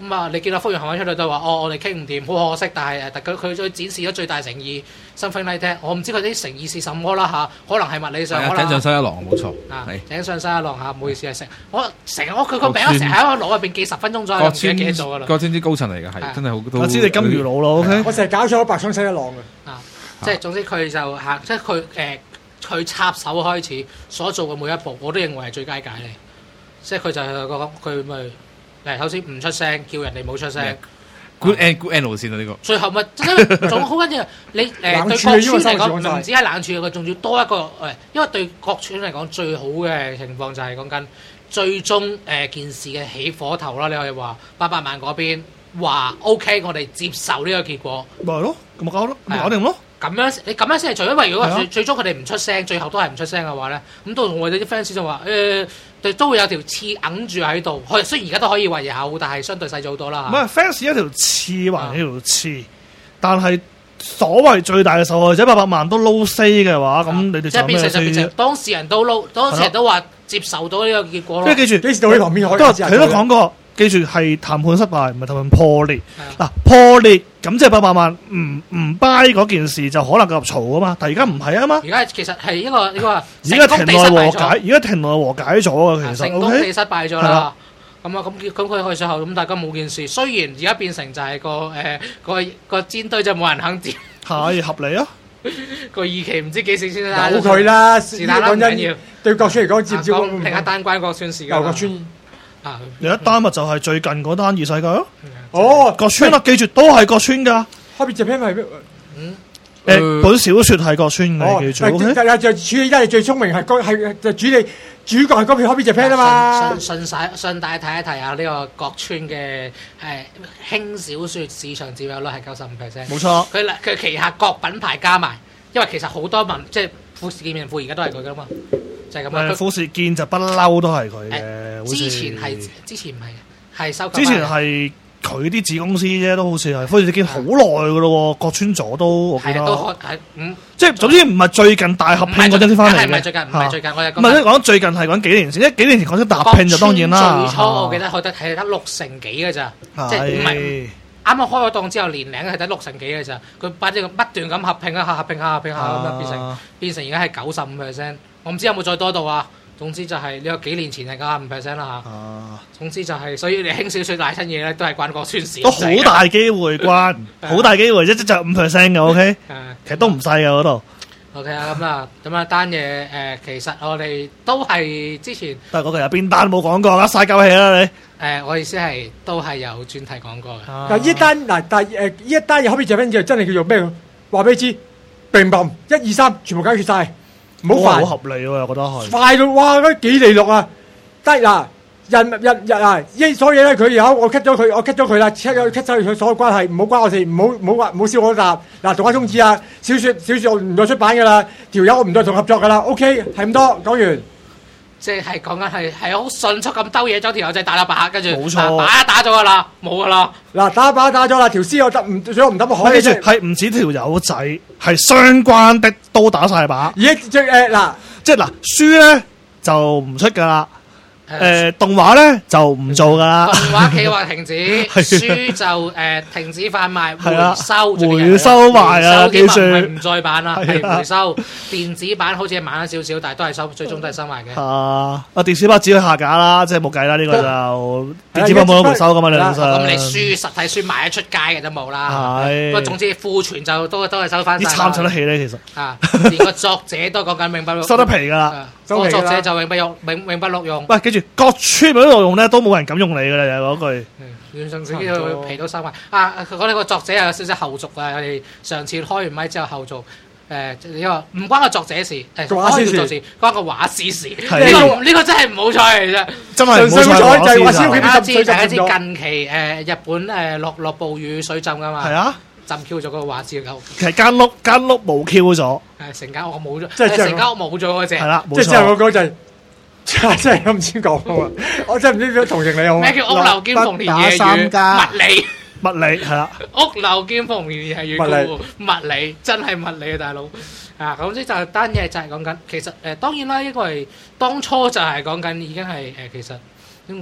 Speaker 3: 咁啊，你見到福原行出嚟都話我哋傾唔掂，好可惜，但係佢再展示咗最大誠意 something like that， 我唔知佢啲誠意是什麼啦嚇，可能係物理上，可能
Speaker 2: 井上西一郎冇錯，
Speaker 3: 井上西一郎嚇，唔好意思係食，我成日佢個名成日喺我腦入邊記10分鐘左右，唔記得幾多咗噶啦。
Speaker 2: 國村啲高層嚟嘅係真係好多。
Speaker 4: 我知你金魚佬咯，OK。
Speaker 1: 我成日搞錯白松西一郎嘅。
Speaker 3: 即係總之佢就嚇，即係佢插手開始所做嘅每一步，我都認為係最佳解嚟。即係佢就係講佢咪頭先唔出聲，叫人哋冇出聲。
Speaker 2: good end 路線啊呢個。
Speaker 3: 最後咪真係仲好緊要，你對國村嚟講唔止係冷處，佢仲要多一個因為對國村嚟講最好嘅情況就係講緊最終件事嘅起火頭啦。你可以話800萬嗰邊話 OK， 我哋接受呢個結果。
Speaker 4: 咪係咯，咁咪搞咯，咪搞定咯。
Speaker 3: 你咁樣先係做，因為如果最終佢哋唔出聲，最後都係唔出聲嘅話咧，咁到我哋啲 fans 就話都會有條刺揞住喺度。雖然而家都可以話有，但係相對細咗好多啦。
Speaker 4: 唔係 fans 一條刺還一條刺，但係所謂最大嘅受害者800萬都撈 C 嘅話，咁你哋
Speaker 3: 即係變成當事人都撈，當事人都話接受到呢個結果咯。
Speaker 4: 即係記住，
Speaker 1: 幾時到你旁邊可以？
Speaker 4: 佢都講過。記住係談判失敗，唔係談判破裂。嗱破裂咁即係800萬唔 buy 嗰件事就可能繼續嘈啊嘛，但係而家唔係啊嘛。
Speaker 3: 而家其實係一個而
Speaker 4: 家庭內和解，而家庭內和解咗啊，其實
Speaker 3: 成功地失敗咗啦。咁啊咁佢去最後咁大家冇件事，雖然而家變成就係個煎堆就冇人肯接，
Speaker 4: 係合理啊。
Speaker 3: 個二期唔知幾時先
Speaker 1: 啦。有佢啦，
Speaker 3: 是但啦，唔緊要。
Speaker 1: 對國村嚟講，接唔接
Speaker 3: 講另一單關國村事㗎。
Speaker 1: 國村。
Speaker 4: 另一單咪就係最近嗰單異世界咯。
Speaker 1: 哦，
Speaker 4: 國村啊，記住都係國村噶。
Speaker 1: Hobby Japan 係咩？
Speaker 4: 本小説係國村嘅，記住。
Speaker 1: 就處理得係最聰明係就主角係嗰片 Hobby Japan 啊嘛。
Speaker 3: 順帶提一提啊，呢個國村嘅輕小説市場佔有率係95%。
Speaker 4: 冇錯。
Speaker 3: 佢旗下各品牌加埋，因為其實好多即係富士見面富而家都係佢噶嘛。就係咁啊！
Speaker 4: 富士見就不嬲都係佢嘅。
Speaker 3: 之前唔係收購。
Speaker 4: 之前係佢啲子公司啫，都好似係富士見好耐噶咯喎，國村咗都我記得。即係總之唔係最近大合併嗰陣先翻嚟嘅。
Speaker 3: 唔係最近，唔係最近，我係
Speaker 4: 唔係講最近係講幾年前，因為幾年前講咗大合併就當然啦。
Speaker 3: 最初我記得佢得60幾嘅咋，即係唔係啱啱開咗檔之後年零係得60幾嘅咋，佢不斷咁合併啊，合併下咁樣變成而家係95%。我唔知有冇再多到啊！總之就係呢個幾年前係95%啦嚇。總之就係，所以你輕小説賴親嘢咧，都係關國村事。
Speaker 4: 都好大機會關，好大機會，即就5% 嘅 OK。其實都唔細嘅嗰度。
Speaker 3: OK 啊，咁啊單嘢其實我哋都係之前。
Speaker 4: 但係嗰個有邊單冇講過啦，嘥鳩氣啦你。
Speaker 3: 我意思係都係有專題講過嘅。
Speaker 1: 但呢單呢一單嘢可唔可以就真係叫做咩？話俾你知，砰砰1、2、3全部解決晒。唔好快，
Speaker 4: 好合理喎，我覺得係
Speaker 1: 快到哇！嗰幾利落啊，得嗱，日啊，所以咧佢有我 cut 咗佢啦，cut 咗佢所有關係，唔好關我事，唔好燒我答嗱，同我通知啊，小説我唔再出版噶啦，條友我唔再同合作噶啦 ，OK 係咁多講完。
Speaker 3: 即係講緊係好迅速咁兜嘢咗條友仔打啦把，跟住
Speaker 4: 冇錯
Speaker 3: 打咗噶啦，冇噶啦。
Speaker 1: 嗱打咗啦，條屍我得唔最好唔得乜可以
Speaker 4: 啫，係唔止條友仔，係相關的都打晒把。
Speaker 1: 而家嗱，
Speaker 4: 即係嗱書咧就唔出噶啦。動畫咧就唔做噶啦，
Speaker 3: 動畫企劃停止，書就停止販賣，
Speaker 4: 回收埋啊，記住
Speaker 3: 唔再版啦，係回收。電子版好似係慢咗少少，但係都係收，最終都係收埋嘅。
Speaker 4: 電子版只可以下架啦，即係冇計啦，呢個就電子版冇得回收噶嘛，理論上。
Speaker 3: 咁你實體書賣得出街嘅都冇啦。不過總之庫存就都係收翻晒。
Speaker 4: 啲參得起咧，其實
Speaker 3: 連個作者都講緊永不錄，
Speaker 4: 收得皮噶啦。
Speaker 3: 個作者就永不錄用。
Speaker 4: 喂，記住國村嗰度用咧，都冇人敢用你噶啦，又嗰句。
Speaker 3: 原上自己皮都收埋。講呢個作者有少少後續啊！我哋上次開完咪之後後續，你話唔關個作者事，
Speaker 1: 畫師事，
Speaker 3: 關個畫師事。呢個真係唔好彩嚟啫，
Speaker 4: 真係唔好彩。
Speaker 3: 大家知近期日本落暴雨水浸噶嘛？
Speaker 4: 係啊。
Speaker 3: 浸 Q 咗嗰個畫師嘅屋，
Speaker 4: 其實間屋冇 Q 咗，
Speaker 3: 成間屋冇咗，即係成間屋冇咗嗰隻，
Speaker 4: 係啦，
Speaker 1: 即係之後嗰個就真係咁先講啊！我真係唔知點同情你好。
Speaker 3: 咩叫屋漏兼逢連夜雨？物理
Speaker 4: 係啦，
Speaker 3: 屋漏兼逢連夜雨，物理真係物理啊，大佬啊！咁即就單嘢就係講緊，其實當然啦，因為當初就係講緊已經係其實點講啊？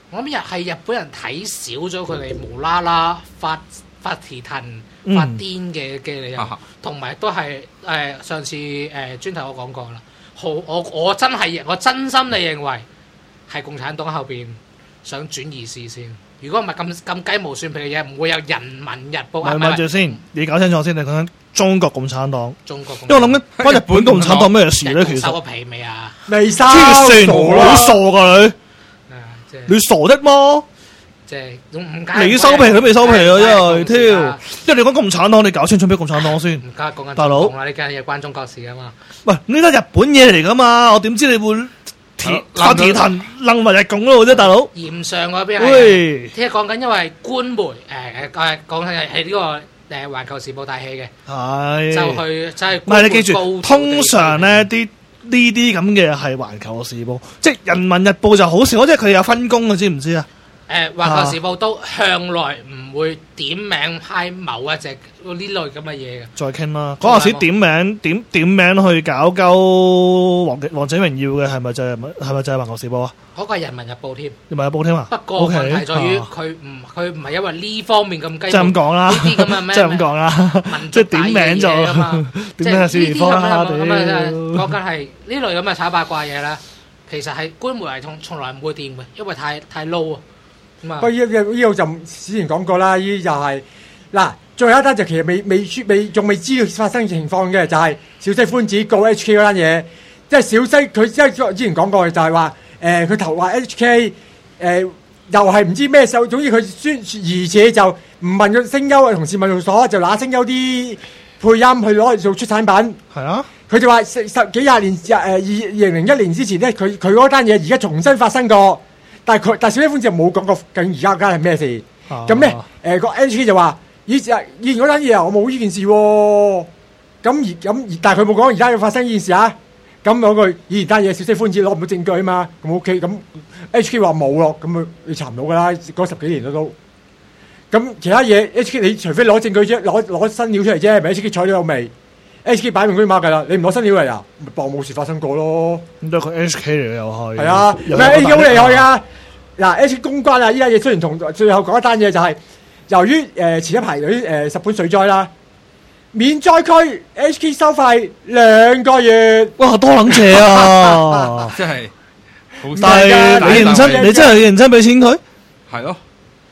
Speaker 3: 我諗係日本人睇少咗佢哋無啦啦發蹄騰、發癲嘅理由，同埋都係上次專題我講過啦。我真心地認為係共產黨後邊想轉移視線。如果唔係咁雞毛蒜皮嘅嘢，唔會有人民日報。
Speaker 4: 咪住先，你搞清楚先。你講緊中國共產黨，
Speaker 3: 中國共產黨，
Speaker 4: 因為我諗緊關日本共產黨咩事咧？其實
Speaker 3: 收個皮未啊？
Speaker 1: 未收，
Speaker 4: 黐線，
Speaker 1: 傻
Speaker 4: 你傻噶你？你傻的麼？
Speaker 3: 即係
Speaker 4: 你收皮佢未收皮啊！因為你講共產黨，你搞清楚咩共產黨先？
Speaker 3: 唔加講緊
Speaker 4: 大佬
Speaker 3: 啦，呢間嘢關中國事啊嘛。
Speaker 4: 喂，呢啲日本嘢嚟噶嘛？我點知你會發蹄騰楞埋日共嗰度啫，大佬？
Speaker 3: 鹽上嗰邊
Speaker 4: 喂，
Speaker 3: 聽講緊因為官媒講緊係呢個環球時報大戲嘅，
Speaker 4: 係
Speaker 3: 就係
Speaker 4: 唔係你記住，通常咧呢啲咁嘅係環球時報，即係人民日報就好少，即係佢有分工嘅，知唔知啊？
Speaker 3: 環球時報都向來唔會點名派某一隻呢類咁嘅嘢嘅。
Speaker 4: 再傾啦，嗰陣時點名去搞鳩王者榮耀嘅係咪就係環球時報啊？
Speaker 3: 嗰個係人民日報添，
Speaker 4: 人民日報添啊？
Speaker 3: 不過問題在於佢唔係因為呢方面咁雞，
Speaker 4: 即係咁講啦，
Speaker 3: 呢啲咁嘅咩？
Speaker 4: 即係咁講啦，即係點名就點名係小兒科啦，
Speaker 3: 講緊係呢類咁嘅炒八卦嘢咧，其實係官媒係從來唔會掂嘅，因為太 low 啊。
Speaker 1: 不過呢個就之前講過啦，呢就係嗱，最後一單就其實仲未知道發生情況嘅，就係小西寬子告 HK 嗰單嘢，即係小西佢即係之前講過嘅，就係話佢投話 HK 又係唔知咩手，總之佢而且就唔問佢聲優同事務用所，就拿聲優啲配音去攞嚟做出產品。
Speaker 4: 係啊，
Speaker 1: 佢就話十幾廿年2001年之前咧，佢嗰單嘢而家重新發生過。但小西寬就冇講過究竟而家間係咩事，咁咧個 HK 就話以前嗰單嘢我冇呢件事喎，但係佢冇講而家要發生呢件事啊，咁嗰句以前單嘢小西寬子攞唔到證據啊嘛，咁 OK，咁 HK 話冇咯，咁你查唔到噶啦，嗰10幾年都，咁其他嘢 HK 你除非攞證據啫，攞新料出嚟啫，咪 HK 睬咗有味。HK 擺明居馬㗎啦，你唔攞新料嚟啊，咪當冇事發生過咯。
Speaker 4: 咁都係佢 HK 嚟嘅又係。係
Speaker 1: 啊，唔係 HK 好厲害㗎。嗱 HK 公關啊，依家嘢雖然同最後講一單嘢就係由於前一排有啲日本水災啦，免災區 HK 收費2個月。
Speaker 4: 哇，多撚謝啊！
Speaker 2: 真係好。
Speaker 4: 但係你真係認真俾錢佢？
Speaker 2: 係咯。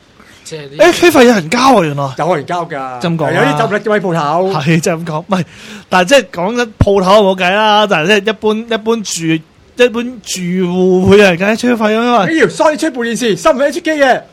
Speaker 4: HK 費有人交啊，原來
Speaker 1: 有人交㗎，
Speaker 4: 咁講
Speaker 1: 有啲執笠嘅位鋪頭，
Speaker 4: 係即係咁講，唔係，但係即係講緊鋪頭冇計啦，但係即係一般住戶會有人交 HK 費啊嘛。
Speaker 1: 妖，所以出部電視收唔到 HK 嘅，
Speaker 3: 呢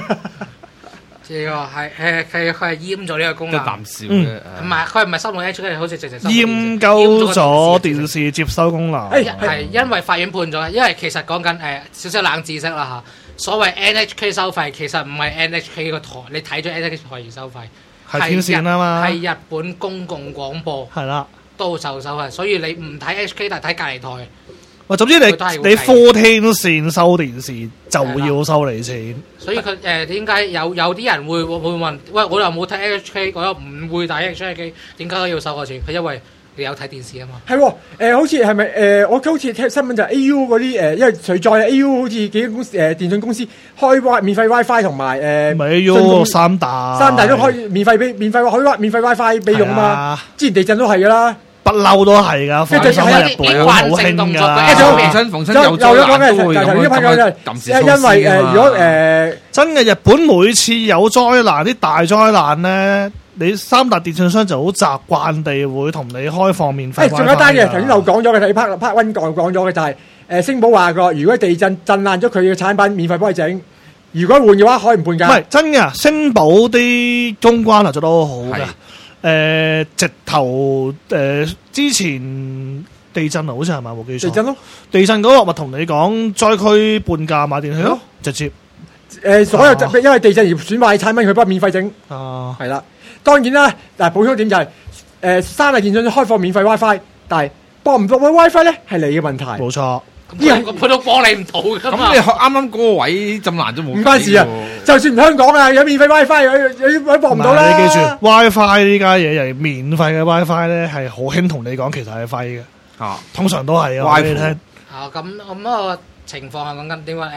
Speaker 3: 個佢係閹咗呢個功能，
Speaker 2: 一啖笑嘅，
Speaker 3: 唔係佢唔係收到 HK，好似直收
Speaker 4: 閹鳩咗電視接收功能，
Speaker 3: 係因為法院判咗，因為其實講緊少少冷知識啦嚇。所謂 NHK 收費其實唔係 NHK 個台，你睇咗 NHK 台而收費，
Speaker 4: 係天線啊嘛，
Speaker 3: 係日本公共廣播係啦，都受收費，所以你唔睇 HK 但係睇隔離台。
Speaker 4: 哇，總之你4天線收電視就要收你錢。
Speaker 3: 所以佢點解有啲人會問，喂，我又冇睇 NHK，我又唔會睇 NHK，點解都要收我錢？佢因為你有睇電視啊嘛？係
Speaker 1: 喎，好似係咪我好似聽新聞就係 AU 嗰啲因為水災 AU 好似幾間公司電信公司開免費 WiFi 同埋
Speaker 4: 唔係 AU 三大
Speaker 1: 都可以免費開免費 WiFi 俾用啊嘛！之前地震都係㗎啦，
Speaker 4: 不嬲都係㗎，
Speaker 3: 即係日本好興㗎。
Speaker 2: 逢親有災難都會咁
Speaker 1: 因為如果
Speaker 4: 真嘅日本每次有災難啲大災難咧。你三大電信商就好習慣地會同你開放免費。
Speaker 1: 仲有一單嘢，頭先又講咗嘅，睇 part one 講咗嘅就係星寶話過，如果地震震爛咗佢嘅產品，免費幫佢整。如果換嘅話，可以唔換㗎？唔係
Speaker 4: 真嘅，星寶啲公關啊做得好好嘅。直頭之前地震啊，好似係咪冇記錯？
Speaker 1: 地震咯，
Speaker 4: 地震嗰個咪同你講災區半價買電器咯，直接。
Speaker 1: 所有因為地震而損壞產品，佢幫免費整。係啦。當然啦，但係補充點就係三大電信開放免費 WiFi， 但係幫唔到嘅 WiFi 咧係你嘅問題。
Speaker 4: 冇錯，
Speaker 3: 佢都幫你唔到㗎嘛。
Speaker 2: 咁你啱啱嗰個位咁難都冇。
Speaker 1: 唔關事啊，就算香港啊有免費 WiFi， 有幫唔到啦。
Speaker 4: 你記住 WiFi 呢家嘢係免費嘅 WiFi 咧，係好興同你講，其實係廢嘅。通常都係啊。話俾你聽。
Speaker 3: 咁個情況係講緊點解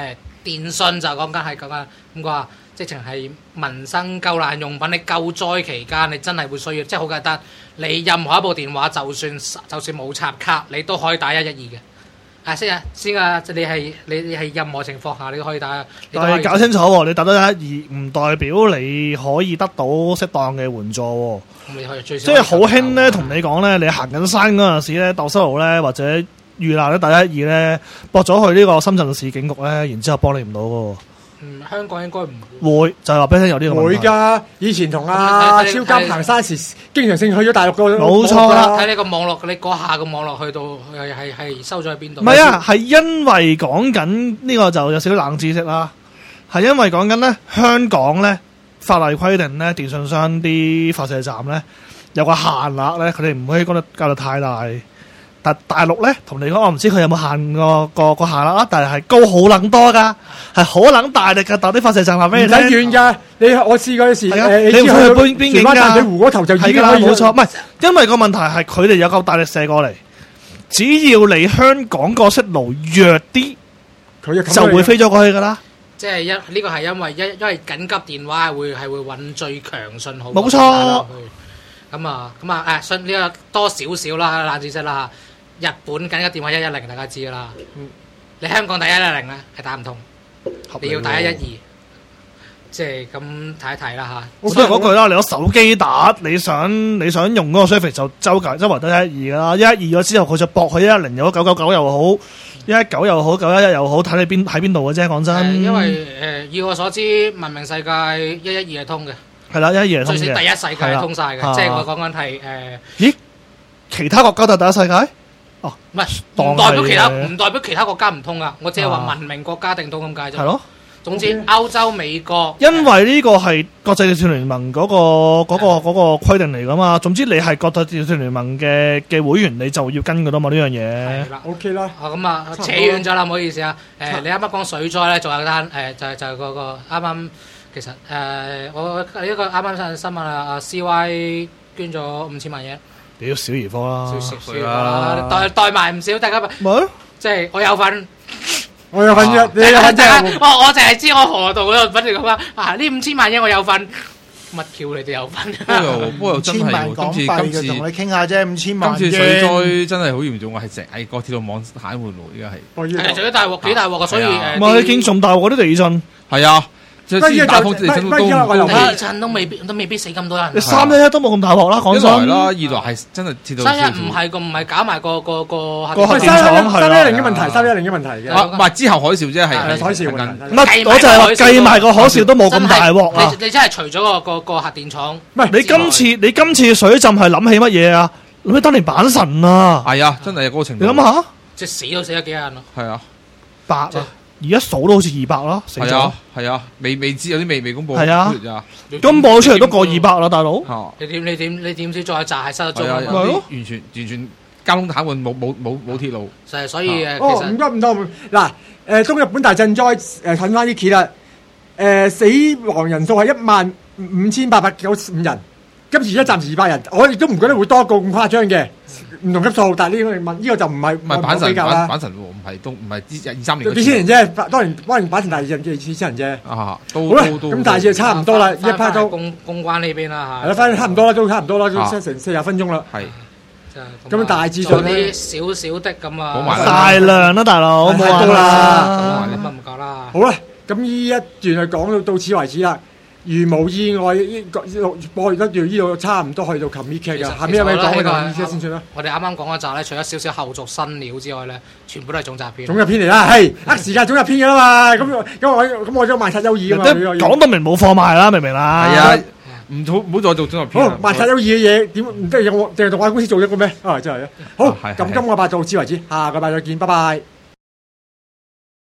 Speaker 3: 電信就講緊係講緊咁講啊，直情係民生救難用品。你救災期間，你真係會需要，即係好簡單。你任何一部電話，就算冇插卡，你都可以打112嘅。先啊！你係任何情況下你都可以打。
Speaker 4: 但係搞清楚喎，你打得112唔代表你可以得到適當嘅援助喎。
Speaker 3: 你可以最
Speaker 4: 即係好興咧，同你講咧，你行緊山嗰陣時咧，蕩失路咧，或者遇難咧，打112咧，駁咗去呢個深圳市警局咧，然之後幫你唔到嘅喎。
Speaker 3: 香港應該唔
Speaker 4: 會，就係話俾你聽有呢個問題。
Speaker 1: 會㗎，以前同阿超監行山時，經常性去咗大陸個。
Speaker 4: 冇錯啦，
Speaker 3: 睇你個網絡，你嗰下個網絡去到係收咗喺邊度？
Speaker 4: 唔係啊，係因為講緊呢個就有少少冷知識啦。係因為講緊咧，香港咧法例規定咧，電信商啲發射站咧有個限額咧，佢哋唔可以講得較到太大。但大陸咧，同你講，我唔知佢有冇限個限額，但係高好撚多㗎，係好撚大力㗎，但啲發射站話俾你聽。
Speaker 1: 唔使遠㗎，我試過嗰時，
Speaker 4: 你唔去邊境㗎？
Speaker 1: 淡水湖嗰頭就已經可以。
Speaker 4: 冇錯，唔係因為個問題係佢哋有夠大力射過嚟，只要你香港個色路弱啲，佢就會飛咗過去㗎啦。
Speaker 3: 即係呢個係因為緊急電話係會揾最強信號。
Speaker 4: 冇錯。
Speaker 3: 信呢個多少少啦，冷知識啦。日本緊急電話110，大家知㗎啦。你香港打110咧係打唔通，你要打112。即係咁睇一睇啦嚇。
Speaker 4: 都係嗰句啦，你攞手機打，你想用嗰個 service 就周圍得112㗎啦。112咗之後，佢就駁去110又好，999又好，119又好，911又好，睇你喺邊度嘅啫。講真，
Speaker 3: 因為以我所知，文明世界112係通嘅。
Speaker 4: 係啦，112係通嘅。
Speaker 3: 最少第一世界係通晒嘅，即係我講緊係
Speaker 4: 咦？其他國家都係第一世界？哦，
Speaker 3: 唔代表其他國家唔通噶，我只係話文明國家定通咁解啫。
Speaker 4: 係咯。
Speaker 3: 總之歐洲、美國，
Speaker 4: 因為呢個係國際電訊聯盟嗰個規定嚟噶嘛。總之你係國際電訊聯盟嘅會員，你就要跟噶啦嘛呢樣嘢。
Speaker 3: 係啦
Speaker 1: ，OK 啦。
Speaker 3: 扯遠咗啦，唔好意思啊。你啱啱講水災咧，仲有單就係嗰個啱啱。其實我一個啱啱上新聞啊，CY 捐咗5000萬嘢。
Speaker 4: 屌小兒科啦，
Speaker 3: 少啦，代埋唔少，大家咪即係我有份，
Speaker 1: 我有份啫，你有份啫。
Speaker 3: 我淨係知我河道嗰度不斷咁啊！呢5000萬嘢我有份，乜橋你哋有份？
Speaker 2: 不過又真係
Speaker 5: 港幣嘅，同你傾下啫，5000萬。
Speaker 2: 今次水災真係好嚴重，我係成個鐵路網癱瘓喎，而家係。
Speaker 3: 係仲有大鑊，幾大鑊啊！所以
Speaker 4: 唔係見仲大鑊嗰啲地震。
Speaker 2: 係啊。即係打風地
Speaker 3: 震都未必死咁多人。
Speaker 4: 你311都冇咁大鑊啦，講真。
Speaker 2: 一來啦，二來係真係鐵道。
Speaker 3: 311唔係搞埋個
Speaker 4: 核電廠係
Speaker 1: 311嘅問題，311嘅問題嘅。
Speaker 2: 唔係之後海嘯啫，係
Speaker 1: 海嘯問題。
Speaker 4: 乜？我就係話計埋個海嘯都冇咁大鑊啊！
Speaker 3: 你真係除咗個核電廠。
Speaker 4: 唔係你今次水浸係諗起乜嘢啊？諗起當年阪神啊！
Speaker 2: 係啊，真係嗰個程度。
Speaker 4: 你諗下，
Speaker 3: 即係死都死咗幾人咯。
Speaker 2: 係啊
Speaker 4: ，8啊！而家數都好似200咯，死咗。
Speaker 2: 係啊，未知有啲未公佈。
Speaker 4: 係啊，公佈出嚟都過200啦，大佬。
Speaker 3: 你點知再炸係失咗蹤啊？
Speaker 2: 完全交通癱瘓，冇鐵路。
Speaker 3: 所以其實
Speaker 1: 唔得嗱東日本大震災褪翻啲揭啦，死亡人數係15895人，今次而家暫時200人，我亦都唔覺得會多過咁誇張嘅。唔同級數，但係呢個就唔係
Speaker 2: 阪
Speaker 1: 比較啦。
Speaker 2: 阪神唔係23年。
Speaker 1: 幾千人啫，當然阪神大震幾千人啫。
Speaker 2: 好
Speaker 1: 啦，咁大致就差唔多啦，一 part 都
Speaker 3: 公關呢邊啦嚇。
Speaker 1: 係啦，翻差唔多啦，都成40分鐘啦。
Speaker 2: 係。
Speaker 1: 咁大致上
Speaker 3: 啲少少的咁啊。
Speaker 4: 大量啦，大佬冇話
Speaker 3: 啦。咁唔夠啦。
Speaker 1: 好啦，咁呢一段就講到此為止啦。如無意外，播完一段呢度差唔多去到琴日劇㗎。下面有咩講嘅就先算啦。
Speaker 3: 我哋啱啱講嗰集咧，除咗少少後續新料之外咧，全部都係總集篇。
Speaker 1: 總集篇嚟啦，係時間總集篇㗎啦嘛。咁我將萬察優異㗎嘛。
Speaker 4: 講到明冇貨賣啦，明唔明啦？
Speaker 2: 係啊，唔好再做總集篇。
Speaker 1: 好，萬察優異嘅嘢點唔都係有我淨係動畫公司做一個咩？真係啊。好，咁今個禮拜到此為止，下個禮拜再見，拜拜。